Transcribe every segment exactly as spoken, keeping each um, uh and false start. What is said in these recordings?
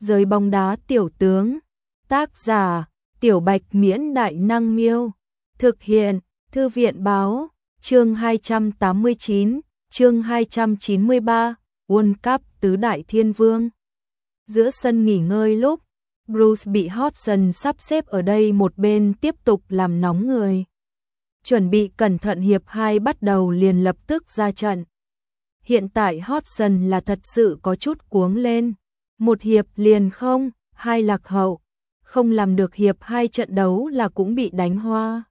Giới bóng đá tiểu tướng. Tác giả: Tiểu Bạch Miễn Đại Năng Miêu. Thực hiện: Thư viện Báo. Chương hai trăm tám mươi chín, chương hai trăm chín mươi ba, World Cup tứ đại thiên vương. Giữa sân nghỉ ngơi lúc Bruce bị Hodgson sắp xếp ở đây một bên tiếp tục làm nóng người. Chuẩn bị cẩn thận hiệp hai bắt đầu liền lập tức ra trận. Hiện tại Hodgson là thật sự có chút cuống lên. Một hiệp liền không, hai lạc hậu. Không làm được hiệp hai trận đấu là cũng bị đánh hoa.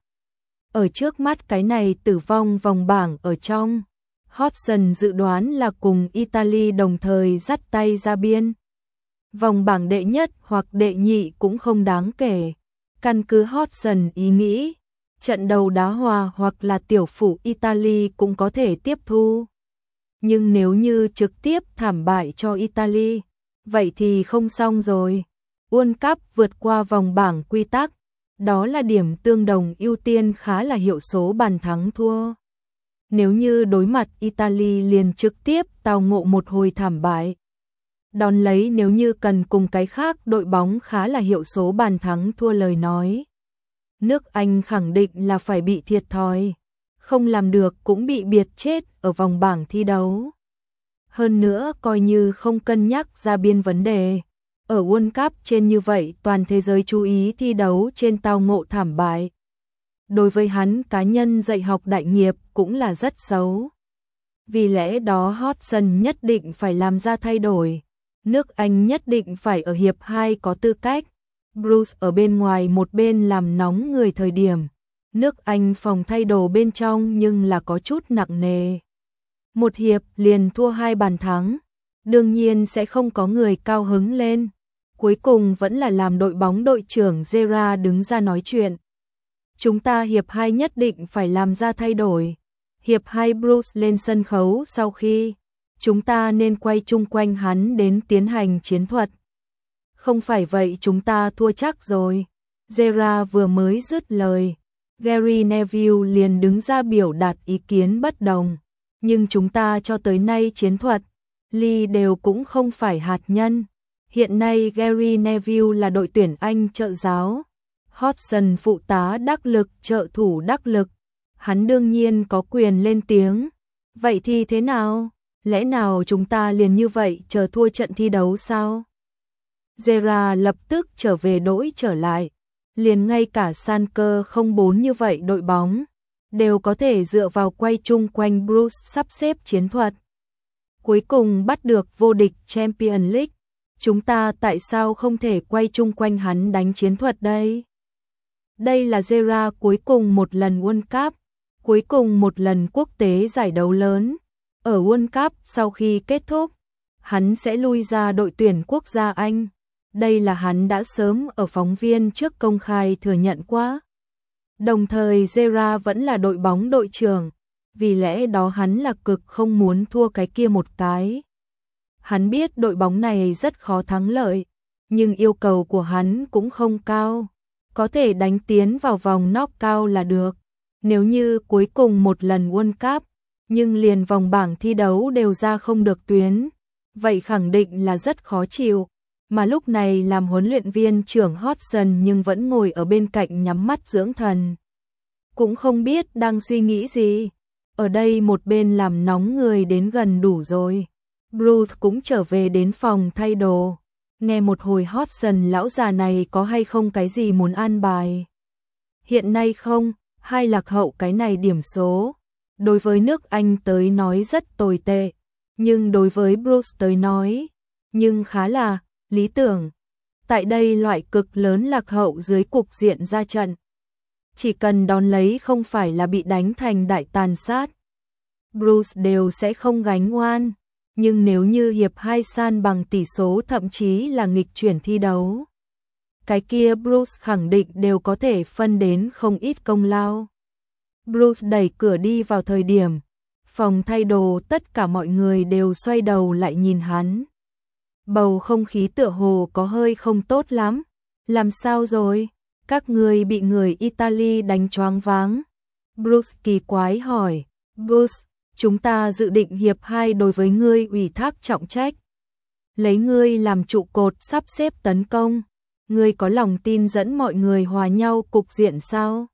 Ở trước mắt cái này tử vong vòng bảng ở trong, Hodgson dự đoán là cùng Italy đồng thời dắt tay ra biên. Vòng bảng đệ nhất hoặc đệ nhị cũng không đáng kể. Căn cứ Hodgson ý nghĩ, trận đầu đá hòa hoặc là tiểu phủ Italy cũng có thể tiếp thu. Nhưng nếu như trực tiếp thảm bại cho Italy, vậy thì không xong rồi. World Cup vượt qua vòng bảng quy tắc, đó là điểm tương đồng ưu tiên khá là hiệu số bàn thắng thua. Nếu như đối mặt Italy liền trực tiếp tao ngộ một hồi thảm bại. Đón lấy nếu như cần cùng cái khác đội bóng khá là hiệu số bàn thắng thua lời nói. Nước Anh khẳng định là phải bị thiệt thòi, không làm được cũng bị biệt chết ở vòng bảng thi đấu. Hơn nữa coi như không cân nhắc ra biên vấn đề. Ở World Cup trên như vậy toàn thế giới chú ý thi đấu trên tao ngộ thảm bại. Đối với hắn cá nhân dạy học đại nghiệp cũng là rất xấu. Vì lẽ đó Hodgson nhất định phải làm ra thay đổi. Nước Anh nhất định phải ở hiệp hai có tư cách. Bruce ở bên ngoài một bên làm nóng người thời điểm. Nước Anh phòng thay đồ bên trong nhưng là có chút nặng nề. Một hiệp liền thua hai bàn thắng. Đương nhiên sẽ không có người cao hứng lên. Cuối cùng vẫn là làm đội bóng đội trưởng Gerrard đứng ra nói chuyện. Chúng ta hiệp hai nhất định phải làm ra thay đổi. Hiệp hai Bruce lên sân khấu sau khi chúng ta nên quay chung quanh hắn đến tiến hành chiến thuật. Không phải vậy chúng ta thua chắc rồi. Gerrard vừa mới dứt lời, Gary Neville liền đứng ra biểu đạt ý kiến bất đồng. Nhưng chúng ta cho tới nay chiến thuật, Lee đều cũng không phải hạt nhân. Hiện nay Gary Neville là đội tuyển Anh trợ giáo. Hodgson phụ tá đắc lực, trợ thủ đắc lực. Hắn đương nhiên có quyền lên tiếng. Vậy thì thế nào? Lẽ nào chúng ta liền như vậy chờ thua trận thi đấu sao? Gerrard lập tức trở về đổi trở lại. Liền ngay cả san cơ không bốn như vậy đội bóng đều có thể dựa vào quay chung quanh Bruce sắp xếp chiến thuật. Cuối cùng bắt được vô địch Champions League. Chúng ta tại sao không thể quay chung quanh hắn đánh chiến thuật đây? Đây là Gerrard cuối cùng một lần World Cup, cuối cùng một lần quốc tế giải đấu lớn. Ở World Cup sau khi kết thúc, hắn sẽ lui ra đội tuyển quốc gia Anh. Đây là hắn đã sớm ở phóng viên trước công khai thừa nhận qua. Đồng thời Gerrard vẫn là đội bóng đội trưởng, vì lẽ đó hắn là cực không muốn thua cái kia một cái. Hắn biết đội bóng này rất khó thắng lợi, nhưng yêu cầu của hắn cũng không cao. Có thể đánh tiến vào vòng knock-out là được. Nếu như cuối cùng một lần World Cup, nhưng liền vòng bảng thi đấu đều ra không được tuyến, vậy khẳng định là rất khó chịu. Mà lúc này làm huấn luyện viên trưởng Hodgson nhưng vẫn ngồi ở bên cạnh nhắm mắt dưỡng thần. Cũng không biết đang suy nghĩ gì. Ở đây một bên làm nóng người đến gần đủ rồi. Bruce cũng trở về đến phòng thay đồ. Nghe một hồi Hodgson lão già này có hay không cái gì muốn an bài. Hiện nay không, hai lạc hậu cái này điểm số. Đối với nước Anh tới nói rất tồi tệ. Nhưng đối với Bruce tới nói, nhưng khá là lý tưởng. Tại đây loại cực lớn lạc hậu dưới cục diện ra trận. Chỉ cần đón lấy không phải là bị đánh thành đại tàn sát. Bruce đều sẽ không gánh oan. Nhưng nếu như hiệp hai san bằng tỷ số thậm chí là nghịch chuyển thi đấu, cái kia Bruce khẳng định đều có thể phân đến không ít công lao. Bruce đẩy cửa đi vào thời điểm, phòng thay đồ tất cả mọi người đều xoay đầu lại nhìn hắn. Bầu không khí tựa hồ có hơi không tốt lắm. Làm sao rồi? Các người bị người Italy đánh choáng váng. Bruce kỳ quái hỏi. Bruce, chúng ta dự định hiệp hai đối với ngươi ủy thác trọng trách. lấy ngươi làm trụ cột sắp xếp tấn công. Ngươi có lòng tin dẫn mọi người hòa nhau cục diện sao?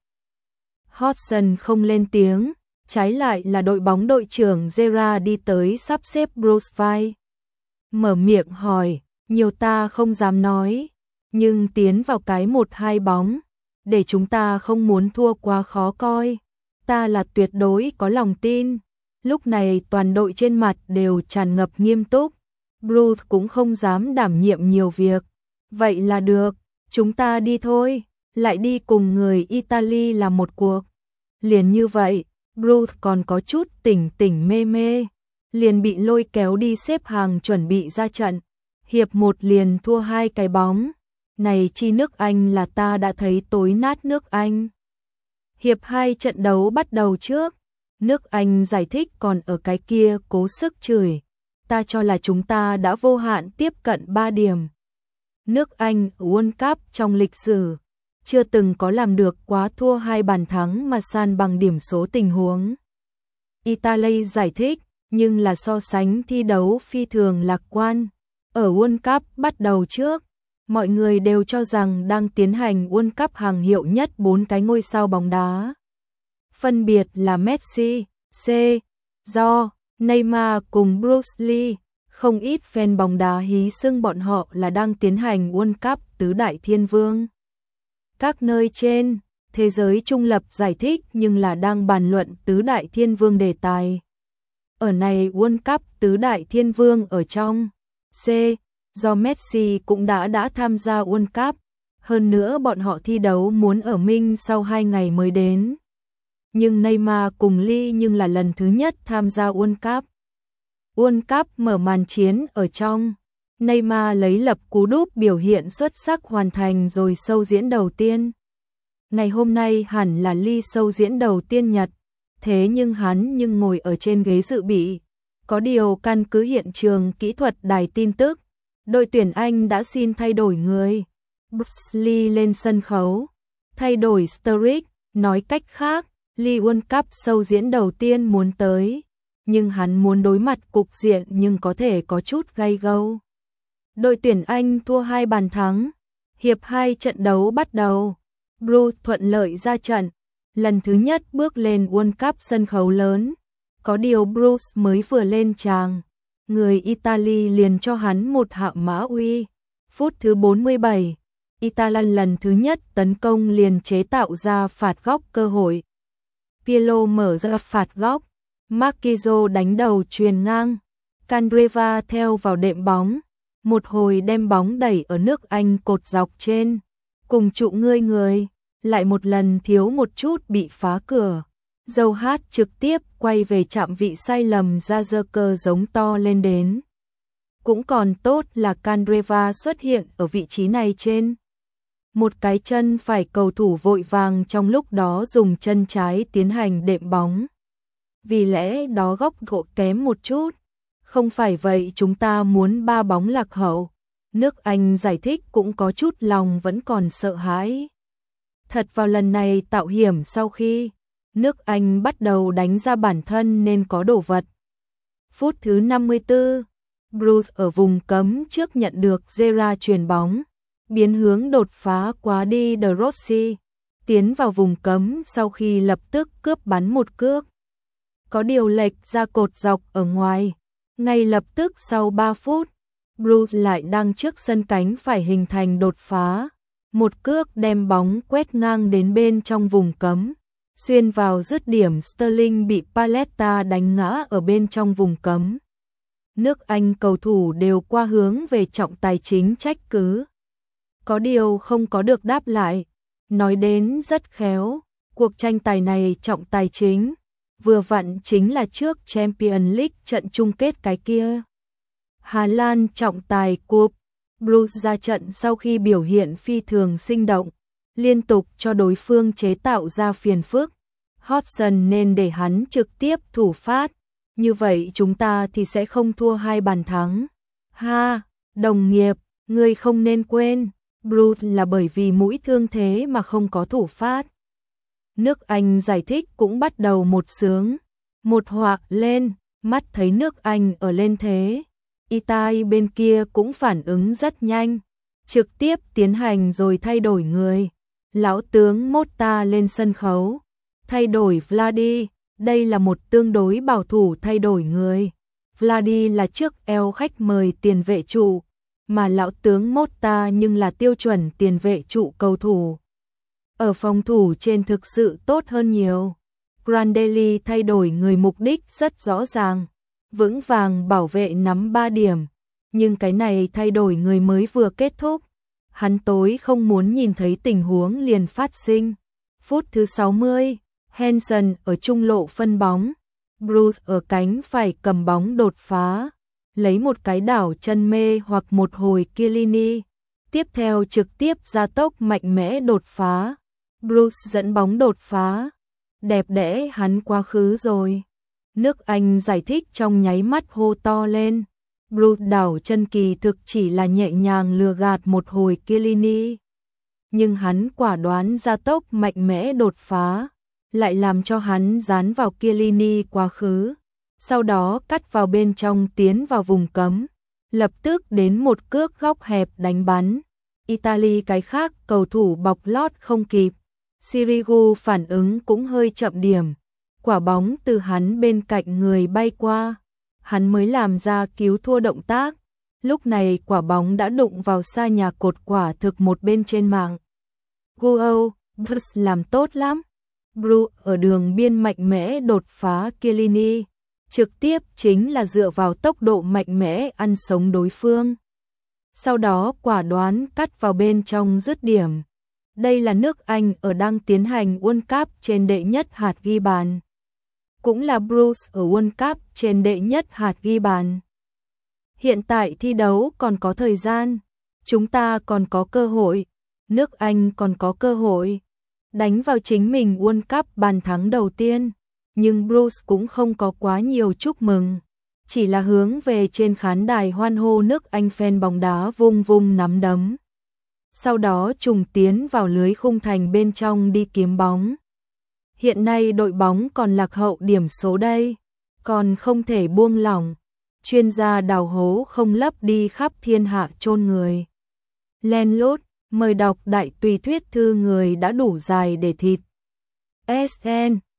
Hodgson không lên tiếng, trái lại là đội bóng đội trưởng Gerrard đi tới sắp xếp Bruce vai. Mở miệng hỏi, nhiều ta không dám nói, nhưng tiến vào cái một hai bóng, để chúng ta không muốn thua quá khó coi. Ta là tuyệt đối có lòng tin. Lúc này toàn đội trên mặt đều tràn ngập nghiêm túc. Bruce cũng không dám đảm nhiệm nhiều việc. Vậy là được, chúng ta đi thôi, lại đi cùng người Italy làm một cuộc. Liền như vậy, Bruce còn có chút tỉnh tỉnh mê mê, liền bị lôi kéo đi xếp hàng chuẩn bị ra trận. Hiệp một liền thua hai cái bóng. Này chi nước Anh là ta đã thấy tối nát nước Anh. Hiệp hai trận đấu bắt đầu trước, nước Anh giải thích còn ở cái kia cố sức chửi. Ta cho là chúng ta đã vô hạn tiếp cận ba điểm. Nước Anh World Cup trong lịch sử chưa từng có làm được quá thua hai bàn thắng mà san bằng điểm số tình huống. Italy giải thích, nhưng là so sánh thi đấu phi thường lạc quan. Ở World Cup bắt đầu trước, mọi người đều cho rằng đang tiến hành World Cup hàng hiệu nhất bốn cái ngôi sao bóng đá. Phân biệt là Messi, C, Do, Neymar cùng Bruce Lee. Không ít fan bóng đá hí xưng bọn họ là đang tiến hành World Cup tứ đại thiên vương. Các nơi trên thế giới trung lập giải thích nhưng là đang bàn luận tứ đại thiên vương đề tài. Ở này World Cup tứ đại thiên vương ở trong C, do Messi cũng đã đã tham gia World Cup, hơn nữa bọn họ thi đấu muốn ở Minh sau hai ngày mới đến. Nhưng Neymar cùng Lee nhưng là lần thứ nhất tham gia World Cup. World Cup mở màn chiến ở trong, Neymar lấy lập cú đúp biểu hiện xuất sắc hoàn thành rồi show diễn đầu tiên. Ngày hôm nay hẳn là Lee show diễn đầu tiên Nhật, thế nhưng hắn nhưng ngồi ở trên ghế dự bị. Có điều căn cứ hiện trường kỹ thuật đài tin tức, đội tuyển Anh đã xin thay đổi người. Bruce Lee lên sân khấu, thay đổi Sturridge, nói cách khác, Lee World Cup show diễn đầu tiên muốn tới, nhưng hắn muốn đối mặt cục diện nhưng có thể có chút gay gâu. Đội tuyển Anh thua hai bàn thắng, hiệp hai trận đấu bắt đầu, Bruce thuận lợi ra trận, lần thứ nhất bước lên World Cup sân khấu lớn. Có điều Bruce mới vừa lên tràng, người Italy liền cho hắn một hạ mã uy. Phút thứ bốn mươi bảy, Italy lần thứ nhất tấn công liền chế tạo ra phạt góc cơ hội. Pirlo mở ra phạt góc, Marquinhos đánh đầu chuyền ngang, Candreva theo vào đệm bóng, một hồi đem bóng đẩy ở nước Anh cột dọc trên, cùng trụ ngươi người, lại một lần thiếu một chút bị phá cửa. Dâu hát trực tiếp quay về chạm vị sai lầm ra giơ cơ giống to lên đến. Cũng còn tốt là Candreva xuất hiện ở vị trí này trên. Một cái chân phải cầu thủ vội vàng trong lúc đó dùng chân trái tiến hành đệm bóng. Vì lẽ đó góc độ kém một chút. Không phải vậy chúng ta muốn ba bóng lạc hậu. Nước Anh giải thích cũng có chút lòng vẫn còn sợ hãi. Thật vào lần này tạo hiểm sau khi nước Anh bắt đầu đánh ra bản thân nên có đồ vật. Phút thứ năm mươi tư, Bruce ở vùng cấm trước nhận được Gerrard chuyền bóng, biến hướng đột phá quá đi De Rossi, tiến vào vùng cấm sau khi lập tức cướp bắn một cước. Có điều lệch ra cột dọc ở ngoài, ngay lập tức sau ba phút, Bruce lại đang trước sân cánh phải hình thành đột phá, một cước đem bóng quét ngang đến bên trong vùng cấm. Xuyên vào dứt điểm Sterling bị Paletta đánh ngã ở bên trong vùng cấm. Nước Anh cầu thủ đều qua hướng về trọng tài chính trách cứ. Có điều không có được đáp lại. Nói đến rất khéo, cuộc tranh tài này trọng tài chính, vừa vặn chính là trước Champions League trận chung kết cái kia. Hà Lan trọng tài Cup, Bruce ra trận sau khi biểu hiện phi thường sinh động, liên tục cho đối phương chế tạo ra phiền phức. Hodgson nên để hắn trực tiếp thủ phát, như vậy chúng ta thì sẽ không thua hai bàn thắng. Ha, đồng nghiệp, ngươi không nên quên, Bruce là bởi vì mũi thương thế mà không có thủ phát. Nước Anh giải thích cũng bắt đầu một sướng, một họa lên, mắt thấy nước Anh ở lên thế. Italy bên kia cũng phản ứng rất nhanh, trực tiếp tiến hành rồi thay đổi người. Lão tướng Motta lên sân khấu, thay đổi Vladi, đây là một tương đối bảo thủ thay đổi người. Vladi là trước eo khách mời tiền vệ trụ, mà lão tướng Motta nhưng là tiêu chuẩn tiền vệ trụ cầu thủ. Ở phòng thủ trên thực sự tốt hơn nhiều. Prandelli thay đổi người mục đích rất rõ ràng, vững vàng bảo vệ nắm ba điểm, nhưng cái này thay đổi người mới vừa kết thúc. Hắn tối không muốn nhìn thấy tình huống liền phát sinh. Phút thứ sáu mươi, Hansen ở trung lộ phân bóng, Bruce ở cánh phải cầm bóng đột phá, lấy một cái đảo chân mê hoặc một hồi Chiellini, tiếp theo trực tiếp gia tốc mạnh mẽ đột phá. Bruce dẫn bóng đột phá, đẹp đẽ hắn quá khứ rồi. Nước Anh giải thích trong nháy mắt hô to lên. Bruce đảo chân kỳ thực chỉ là nhẹ nhàng lừa gạt một hồi Chiellini, nhưng hắn quả đoán gia tốc mạnh mẽ đột phá, lại làm cho hắn dán vào Chiellini quá khứ, sau đó cắt vào bên trong tiến vào vùng cấm, lập tức đến một cước góc hẹp đánh bắn. Italy cái khác cầu thủ bọc lót không kịp, Sirigu phản ứng cũng hơi chậm điểm, quả bóng từ hắn bên cạnh người bay qua, hắn mới làm ra cứu thua động tác. Lúc này quả bóng đã đụng vào xa nhà cột quả thực một bên trên mạng. Guo, Bruce làm tốt lắm. Bruce ở đường biên mạnh mẽ đột phá Chiellini, trực tiếp chính là dựa vào tốc độ mạnh mẽ ăn sống đối phương. Sau đó quả đoán cắt vào bên trong dứt điểm. Đây là nước Anh ở đang tiến hành World Cup trên đệ nhất hạt ghi bàn. Cũng là Bruce ở World Cup trên đệ nhất hạt ghi bàn. Hiện tại thi đấu còn có thời gian, chúng ta còn có cơ hội, nước Anh còn có cơ hội đánh vào chính mình World Cup bàn thắng đầu tiên, nhưng Bruce cũng không có quá nhiều chúc mừng, chỉ là hướng về trên khán đài hoan hô nước Anh fan bóng đá vung vung nắm đấm. Sau đó trùng tiến vào lưới khung thành bên trong đi kiếm bóng. Hiện nay đội bóng còn lạc hậu điểm số đây, còn không thể buông lỏng. Chuyên gia đào hố không lấp đi khắp thiên hạ chôn người. Len lút, mời đọc đại tùy thuyết thư người đã đủ dài để thịt. ét en